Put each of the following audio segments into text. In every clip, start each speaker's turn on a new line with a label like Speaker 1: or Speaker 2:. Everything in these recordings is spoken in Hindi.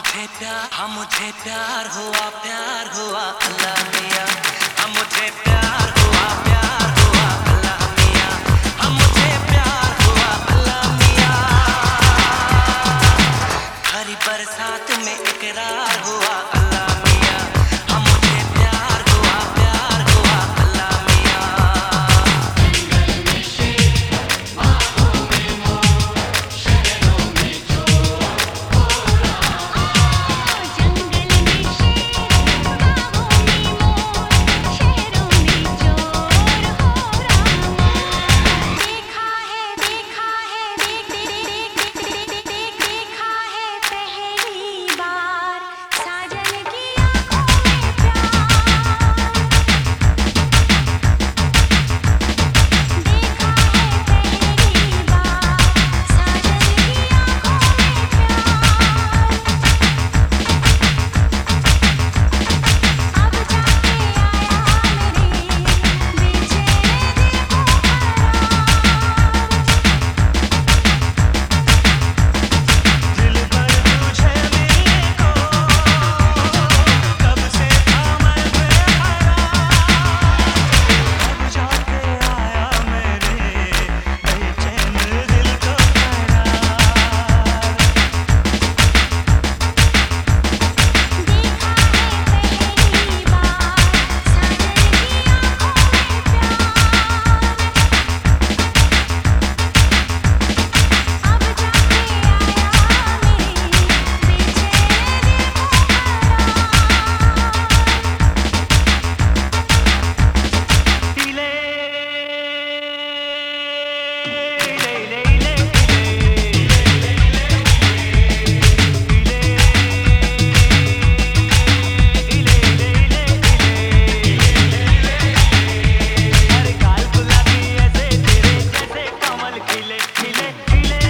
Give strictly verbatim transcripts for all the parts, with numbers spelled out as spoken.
Speaker 1: मुझे प्यार हम मुझे प्यार हुआ प्यार हुआ अल्लाह मियां हम मुझे प्यार हुआ प्यार हुआ अल्लाह मियां हम मुझे प्यार हुआ अल्लाह मियां हरी बरसात में इकरार हुआ अल्लाह मियां हम मुझे प्यार हुआ प्यार हुआ अल्लाह मियां जंगल में शेर बागों में मोर शहरों में चोर हो रहा जंगल में शेर बागों में मोर शहरों में चोर हो रहा देखा है देखा है देख देख देख देख देख देखा है पहली बार साजन की आंखों में प्यार देखा है पहली बार साजन की आंखों में प्यार अब जाके आया मेरे बेचैन दिल को करार
Speaker 2: दिल पर तुझे मिलने को कब से था मैं बेकरार अब जाके आया मेरे बेचैन दिल को करार
Speaker 1: देखा है पहली बार साजन की आंखों में प्यार अब जाके आया मेरे
Speaker 2: हर गाल गुलाबी ऐसे तेरे जैसे कमल खिले खिले खिले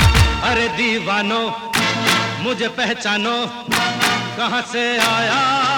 Speaker 2: अरे दीवानो मुझे पहचानो कहाँ से आया